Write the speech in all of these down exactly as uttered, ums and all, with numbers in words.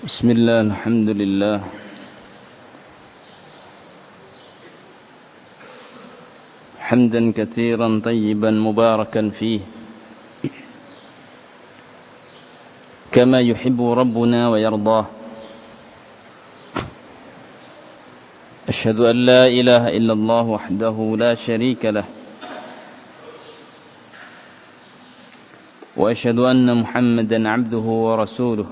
بسم الله الحمد لله حمدا كثيرا طيبا مباركا فيه كما يحب ربنا ويرضاه. أشهد أن لا إله إلا الله وحده لا شريك له، وأشهد أن محمدا عبده ورسوله.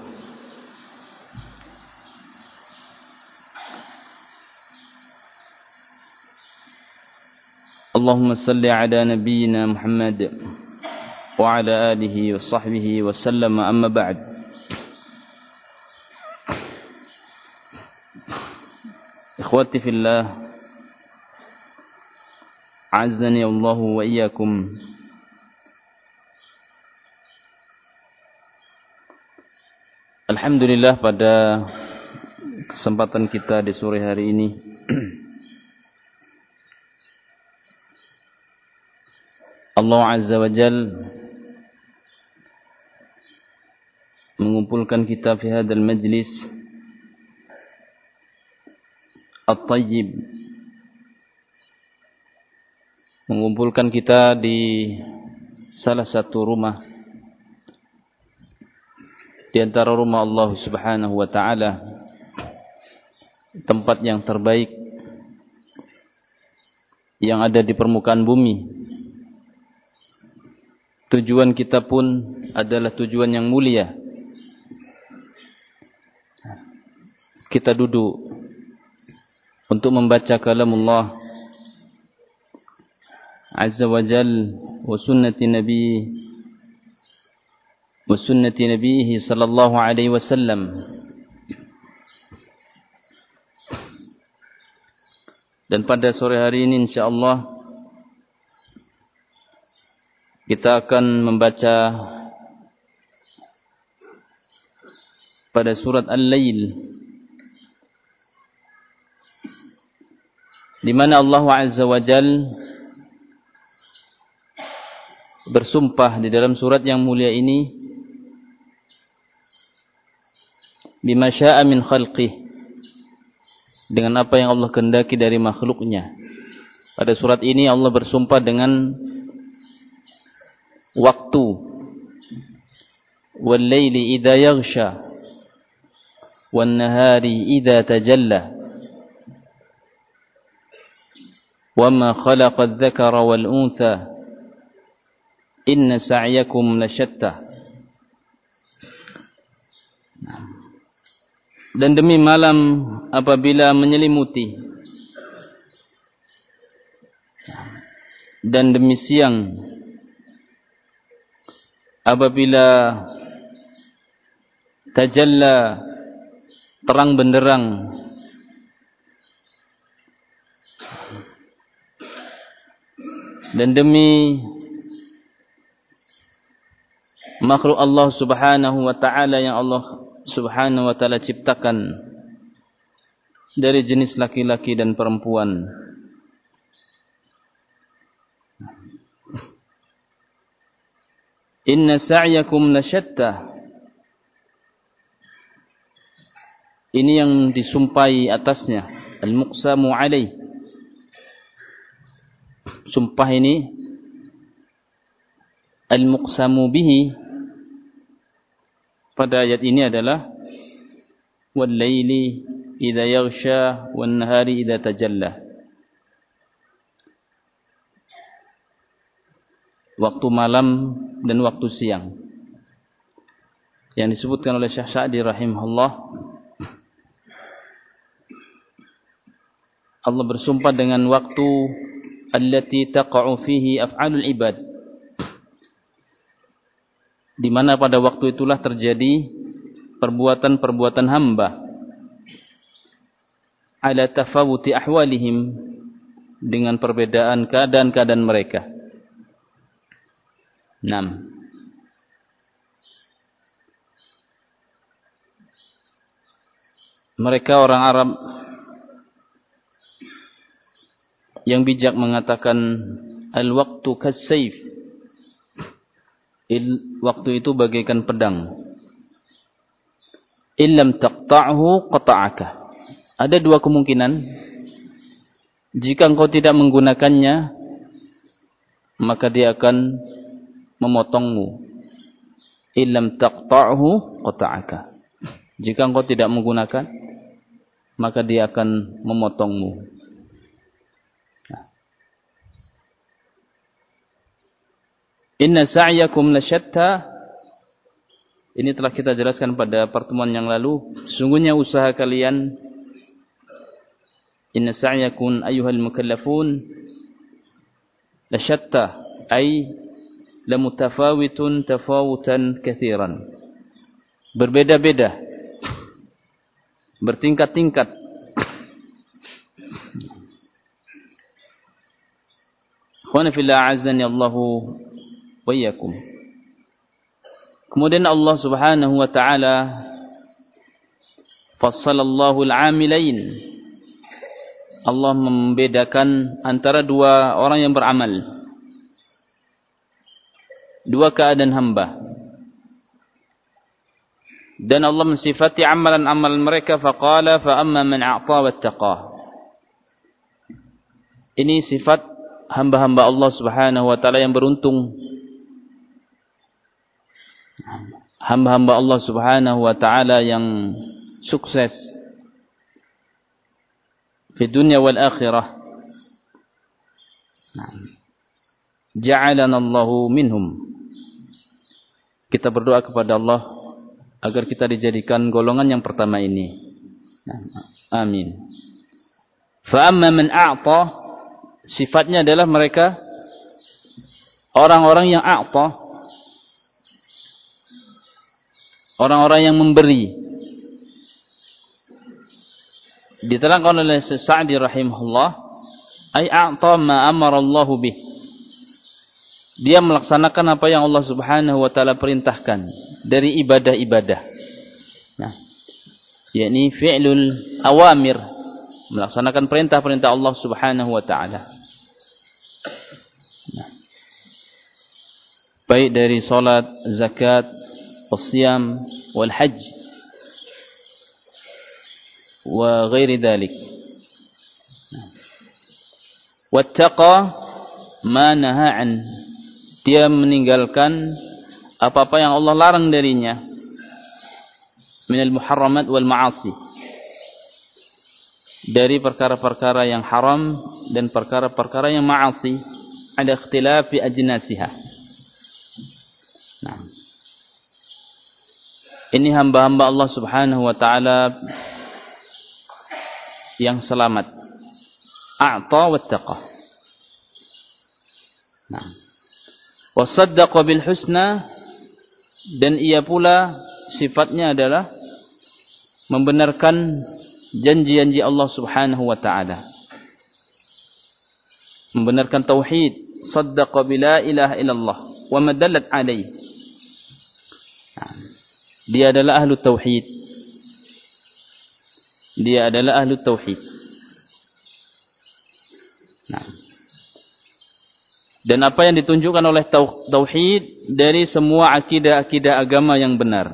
اللهم صل على نبينا محمد وعلى آله وصحبه وسلم. أما بعد، إخوتي في الله، أعزني الله وإياكم. Alhamdulillah, pada kesempatan kita di sore hari ini Allah Azza wa Jal mengumpulkan kita fi hadzal majlis at-tayyib, mengumpulkan kita di salah satu rumah di antara rumah Allah Subhanahu wa taala, tempat yang terbaik yang ada di permukaan bumi. Tujuan kita pun adalah tujuan yang mulia. Kita duduk untuk membaca kalamullah Azza wa Jal wa sunnati Nabi wa sunnati Nabihi sallallahu alaihi wasallam. Dan pada sore hari ini insyaallah kita akan membaca pada surat Al-Lail, di mana Allah Azza wa Jal bersumpah di dalam surat yang mulia ini, bima syaa min khalqih, dengan apa yang Allah kehendaki dari makhluknya. Pada surat ini Allah bersumpah dengan waktu, wal laili idza yaghsha wan nahari idza tajalla wama khalaqa adh-dhakara wal untha inna sa'yakum lasyatta. Dan demi malam apabila menyelimuti, dan demi siang apabila tajalla, terang benderang, dan demi makhluk Allah Subhanahu wa taala yang Allah Subhanahu wa taala ciptakan dari jenis laki-laki dan perempuan. Inna sa'yakum lasyatta. Ini yang disumpai atasnya, al-muqsamu alaih. Sumpah ini al-muqsamu bihi pada ayat ini adalah wal laili idza yaghsha wan nahari idza tajalla. Waktu malam dan waktu siang, yang disebutkan oleh Syekh Sa'di rahimahullah. Allah bersumpah dengan waktu allati taqa'u fihi af'alul ibad, di mana pada waktu itulah terjadi perbuatan-perbuatan hamba, ala tafawuti ahwalihim, dengan perbedaan keadaan-keadaan mereka. enam. Mereka orang Arab yang bijak mengatakan al-waqtu kas-sayf, waktu itu bagaikan pedang. illam taqta'hu qata'aka. Ada dua kemungkinan. Jika engkau tidak menggunakannya, maka dia akan memotongmu. Illam taqta'hu qata'aka. Jika engkau tidak menggunakan, maka dia akan memotongmu. Inna sa'yakum lasyatta. Ini telah kita jelaskan pada pertemuan yang lalu. Sungguhnya usaha kalian, inna sa'yakum ayyuhal mukallafun lasyatta, ay lamutafawitun tafawutan katsiran. Berbeda-beda, bertingkat-tingkat. Khana fillah azzani Allahu wa iyyakum. Kemudian Allah Subhanahu wa taala fassalallahu al-'amilain. Allah membedakan antara dua orang yang beramal. Dua keadaan hamba. Dan Allah mensifati amalan-amalan mereka, faqala fa amma man a'ta wattaqa. Ini sifat hamba-hamba Allah Subhanahu wa taala yang beruntung. Hamba-hamba Allah Subhanahu wa taala yang sukses di dunia wal akhirah. Ja'alana Allahu minhum. Kita berdoa kepada Allah agar kita dijadikan golongan yang pertama ini. Amin. Fa amma man a'ta, sifatnya adalah mereka orang-orang yang a'ta, orang-orang yang memberi. Diterangkan oleh Sa'di rahimahullah, ay a'ta ma amara Allah bih. Dia melaksanakan apa yang Allah Subhanahu wa taala perintahkan dari ibadah-ibadah. Nah, yakni fi'lul awamir, melaksanakan perintah-perintah Allah Subhanahu wa taala. Nah, baik dari salat, zakat, الصيام والحج وغير ذلك. واتقى ما نهى عنه. Dia meninggalkan apa-apa yang Allah larang darinya. Minal muharramat wal ma'asi. Dari perkara-perkara yang haram dan perkara-perkara yang ma'asi. Ada ikhtilafi ajnasiha. Nah, ini hamba-hamba Allah Subhanahu wa taala yang selamat. A'ta wattaqa. Nah. Wa saddaqa bil husna, dan ia pula sifatnya adalah membenarkan janji-janji Allah Subhanahu wa taala. Membenarkan tauhid, saddaqa bila ilaha illallah wa ma dallat alaihi. Nah. Dia adalah ahlu tauhid. Dia adalah ahlu tauhid. Nah. Dan apa yang ditunjukkan oleh tauhid dari semua akidah-akidah agama yang benar.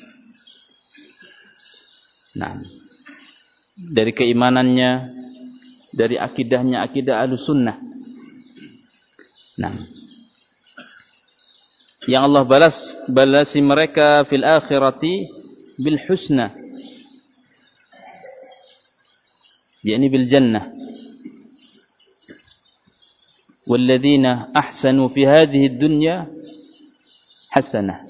Nah. Dari keimanannya, dari akidahnya, akidah ahlu sunnah. Nah. Yang Allah balas balasi mereka fil akhirati bil husna, yakni bil jannah. Walladzina ahsanu fi hadhihi ad-dunya hasanah.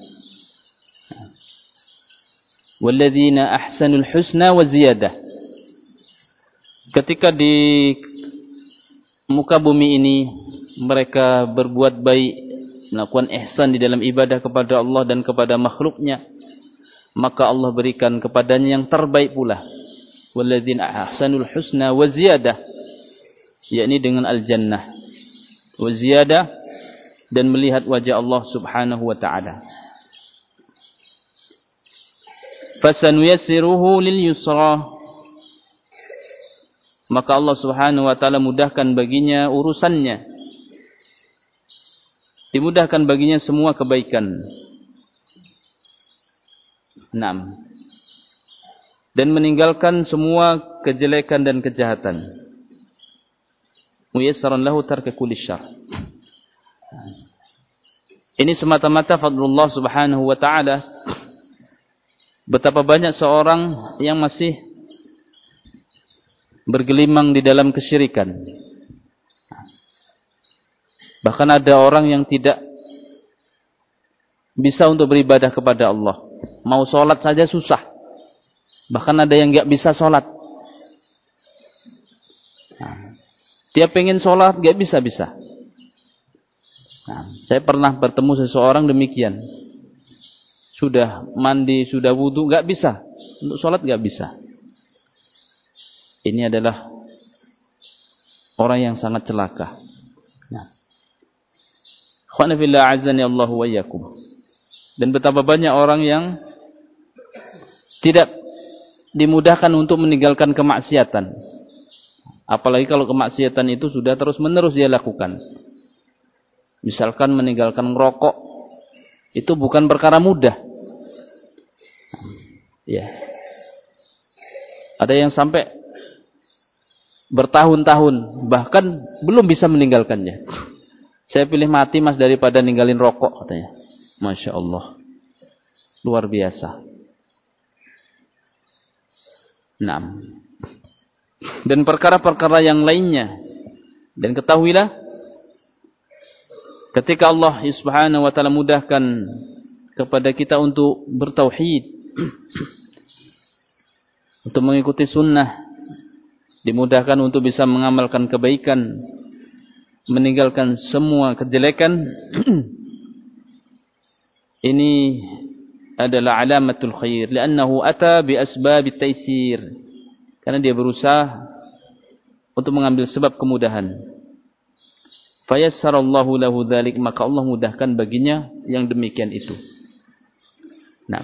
Walladzina ahsanul husna wa ziyadah. Ketika di muka bumi ini mereka berbuat baik, melakukan ihsan di dalam ibadah kepada Allah dan kepada makhluknya, maka Allah berikan kepadanya yang terbaik pula. Walladzina ahsanul husna wa ziyadah, yakni dengan al-jannah. Wa ziyadah, dan melihat wajah Allah Subhanahu wa taala. Fasanuyassiruhu lil yusra, maka Allah Subhanahu wa taala mudahkan baginya urusannya. Dimudahkan baginya semua kebaikan. Naam. dan meninggalkan semua kejelekan dan kejahatan. Muyassaran lahu tarka kulli syarr. Ini semata-mata fadlullah subhanahu wa ta'ala. Betapa banyak seorang yang masih bergelimang di dalam kesyirikan. Bahkan ada orang yang tidak bisa untuk beribadah kepada Allah. Mau sholat saja susah. Bahkan ada yang enggak bisa sholat. Nah, dia pengen sholat, enggak bisa-bisa. Nah, saya pernah bertemu seseorang demikian. Sudah mandi, sudah wudu, enggak bisa. Untuk sholat enggak bisa. Ini adalah orang yang sangat celaka. Nah. Khana fillah azani Allah wa iyyakum. Dan betapa banyak orang yang tidak dimudahkan untuk meninggalkan kemaksiatan. Apalagi kalau kemaksiatan itu sudah terus-menerus dia lakukan. Misalkan meninggalkan merokok, itu bukan perkara mudah. Ya. Ada yang sampai bertahun-tahun bahkan belum bisa meninggalkannya. Saya pilih mati mas daripada ninggalin rokok katanya. Masya Allah, luar biasa. Nah, dan perkara-perkara yang lainnya. Dan ketahuilah, ketika Allah Subhanahu wa taala mudahkan kepada kita untuk bertauhid, untuk mengikuti sunnah, dimudahkan untuk bisa mengamalkan kebaikan, meninggalkan semua kejelekan, ini adalah alamatul khair, li'annahu ata bi asbabit taysir, karena dia berusaha untuk mengambil sebab kemudahan. Fayassarallahu lahu dzalik, maka Allah mudahkan baginya yang demikian itu. Nah,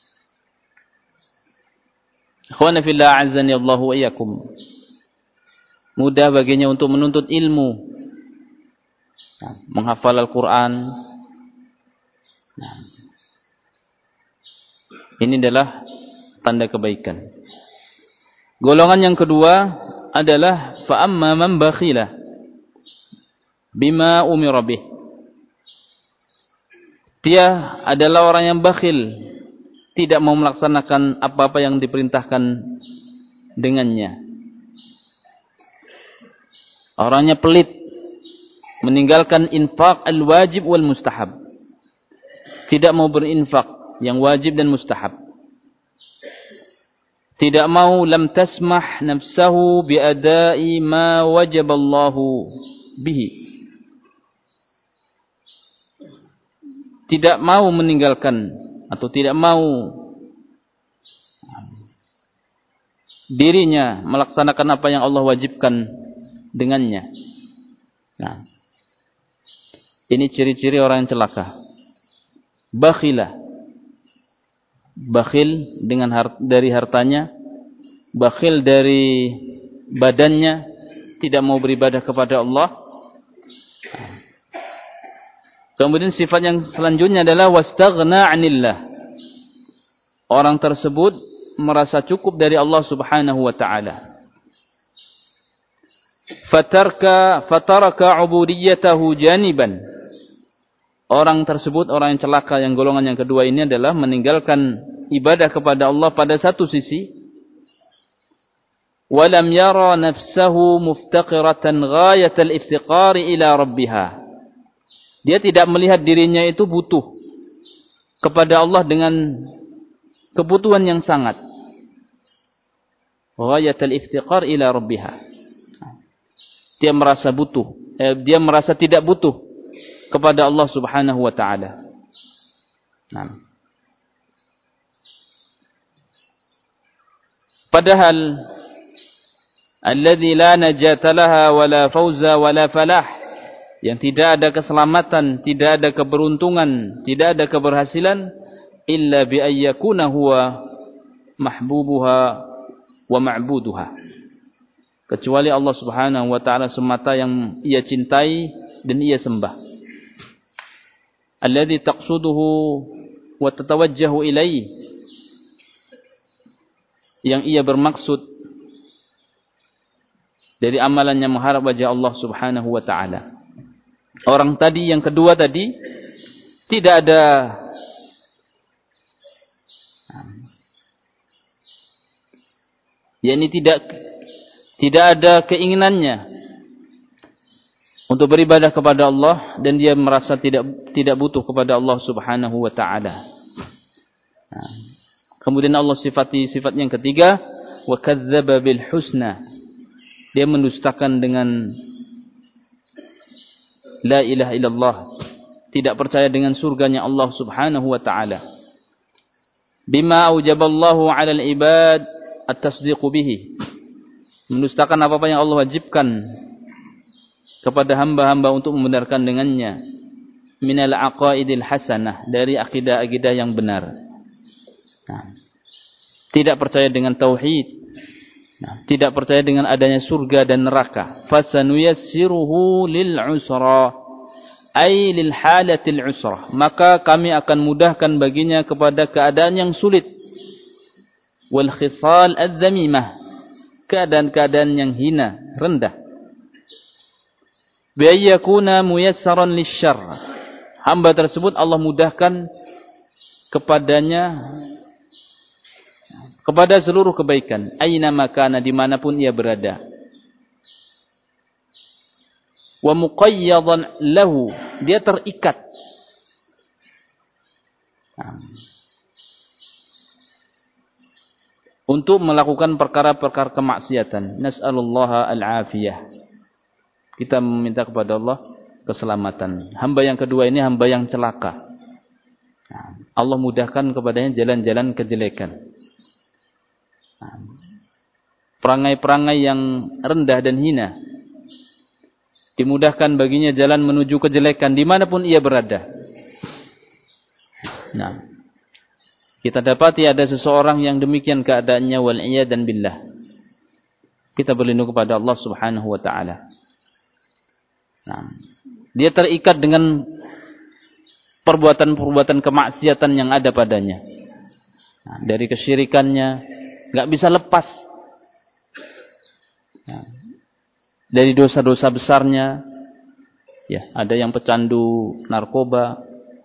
ikhwana fillah azani Allah wa iyyakum, mudah baginya untuk menuntut ilmu, nah, menghafal Al-Quran. Nah, ini adalah tanda kebaikan. Golongan yang kedua adalah fa'amma man bakhila bima umira bih. Dia adalah orang yang bakhil, tidak mau melaksanakan apa-apa yang diperintahkan dengannya. Orangnya pelit, meninggalkan infak al-wajib wal mustahab. Tidak mau berinfak yang wajib dan mustahab. Tidak mau lam tasmah nafsahu biadai ma wajaballahu bihi. Tidak mau meninggalkan atau tidak mau dirinya melaksanakan apa yang Allah wajibkan dengannya. Nah, ini ciri-ciri orang yang celaka. Bakhilah, bakhil dengan hart, dari hartanya, bakhil dari badannya, tidak mau beribadah kepada Allah. Kemudian sifat yang selanjutnya adalah wastaghna 'anillah. Orang tersebut merasa cukup dari Allah Subhanahu wa taala. Fatarka fataraka 'ubudiyatahu janiban. Orang tersebut, orang yang celaka, yang golongan yang kedua ini adalah meninggalkan ibadah kepada Allah pada satu sisi. Walam yara nafsahu muftaqiratan ghayatal iftiqari ila rabbiha. Dia tidak melihat dirinya itu butuh kepada Allah dengan kebutuhan yang sangat. Ghayatal iftiqar ila rabbiha. Dia merasa butuh, eh, dia merasa tidak butuh kepada Allah Subhanahu wa taala. Nah. Padahal alladzi la najata laha wala fauza wala falah, yang tidak ada keselamatan, tidak ada keberuntungan, tidak ada keberhasilan illa bi ayyakuna huwa mahbubuha wa ma'buduha, kecuali Allah Subhanahu wa taala semata yang ia cintai dan ia sembah. Alladzi taqsuduhu wa tatawajjahu ilaihi, yang ia bermaksud dari amalannya mengharap wajah Allah Subhanahu wa taala. Orang tadi yang kedua tadi tidak ada yakni tidak tidak ada keinginannya untuk beribadah kepada Allah dan dia merasa tidak tidak butuh kepada Allah Subhanahu wa taala. Kemudian Allah sifati sifat yang ketiga, wa kadzdzaba bil husna. Dia mendustakan dengan la ilaha illallah, tidak percaya dengan surganya Allah Subhanahu wa taala. Bima aujaballahu 'alal ibad at-tasdiq bihi. Mendustakan apa-apa yang Allah wajibkan kepada hamba-hamba untuk membenarkan dengannya. Minal aqaidil hasanah, dari akidah-akidah yang benar. Nah, tidak percaya dengan tauhid. Nah, tidak percaya dengan adanya surga dan neraka. Fasanuyassiruhu lil usra, ay lil halatil usra. Maka kami akan mudahkan baginya kepada keadaan yang sulit. Wal khisal adz-dzamimah, keadaan-keadaan yang hina, rendah. Bi ayyakuna muyassaran lisyarr. Hamba tersebut Allah mudahkan kepadanya kepada seluruh kebaikan, aina makana, dimanapun ia berada. Wa muqayyadan lahu, dia terikat. Nah, untuk melakukan perkara-perkara kemaksiatan. Nas'alullaha al-afiyah. Kita meminta kepada Allah keselamatan. Hamba yang kedua ini hamba yang celaka. Nah, Allah mudahkan kepadanya jalan-jalan kejelekan. Perangai-perangai yang rendah dan hina, dimudahkan baginya jalan menuju kejelekan dimanapun ia berada. Nah, kita dapati ada seseorang yang demikian keadaannya, wal iyadzan billah. Kita berlindung kepada Allah Subhanahu wa taala. Nah, dia terikat dengan perbuatan-perbuatan kemaksiatan yang ada padanya. Nah, dari kesyirikannya nggak bisa lepas. Nah, dari dosa-dosa besarnya, ya, ada yang pecandu narkoba,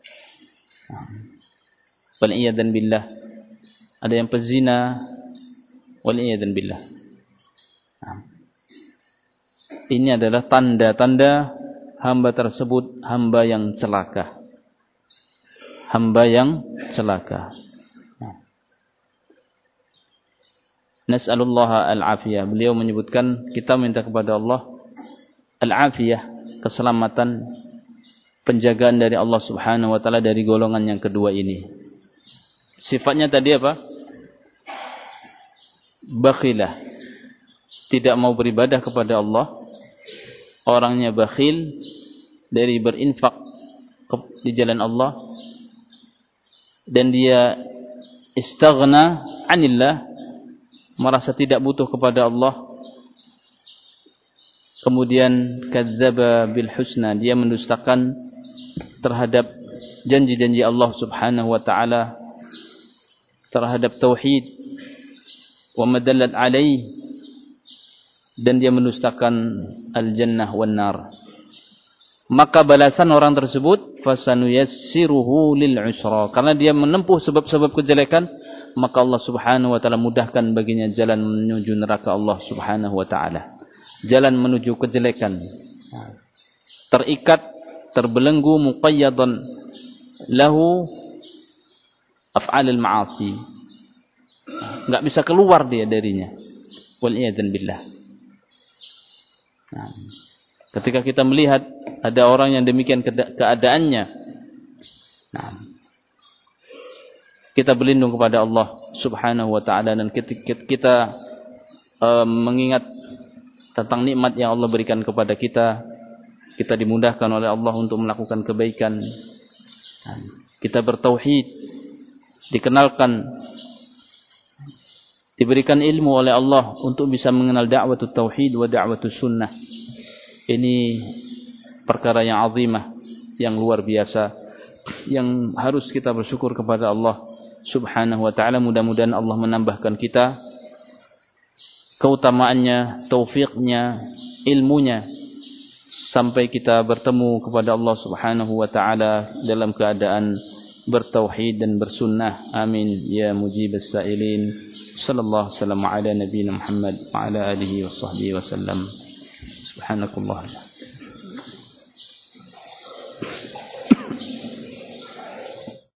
wal iyadzan billah. Ada yang pezina, wal iyadzan billah. Nah, ini adalah tanda-tanda hamba tersebut hamba yang celaka. Hamba yang celaka. Nas'alullaha al-afiyah. Beliau menyebutkan kita minta kepada Allah al-afiyah, keselamatan, penjagaan dari Allah Subhanahu wa taala dari golongan yang kedua ini. Sifatnya tadi apa? Bakhilah, tidak mau beribadah kepada Allah. Orangnya bakhil dari berinfak di jalan Allah, dan dia istaghna anillah, merasa tidak butuh kepada Allah. Kemudian kadzdzaba bil husna, dia mendustakan terhadap janji-janji Allah Subhanahu wa taala, terhadap tauhid, wa madallat alaih, dan dia mendustakan al-jannah wan nar. Maka balasan orang tersebut fasanuyassiruhu lil usra, karena dia menempuh sebab-sebab kejelekan, maka Allah Subhanahu wa taala mudahkan baginya jalan menuju neraka Allah Subhanahu wa taala, jalan menuju kejelekan. Terikat, terbelenggu, muqayyadan lahu af'alul ma'asi, enggak bisa keluar dia darinya. Wal iyadzan billah. Nah, ketika kita melihat ada orang yang demikian keadaannya, nah, kita berlindung kepada Allah Subhanahu wa taala, dan ketika kita uh, mengingat tentang nikmat yang Allah berikan kepada kita, kita dimudahkan oleh Allah untuk melakukan kebaikan. Kita bertauhid, dikenalkan, diberikan ilmu oleh Allah untuk bisa mengenal da'watut tauhid wa da'watus sunnah. Ini perkara yang azimah, yang luar biasa, yang harus kita bersyukur kepada Allah Subhanahu wa ta'ala. Mudah-mudahan Allah menambahkan kita keutamaannya, taufiknya, ilmunya, sampai kita bertemu kepada Allah Subhanahu wa taala dalam keadaan bertauhid dan bersunnah. Amin ya mujibas sa'ilin. Sallallahu alaihi wasallam ala nabiyina Muhammad wa ala alihi wa sahbihi wasallam. Subhanakallah.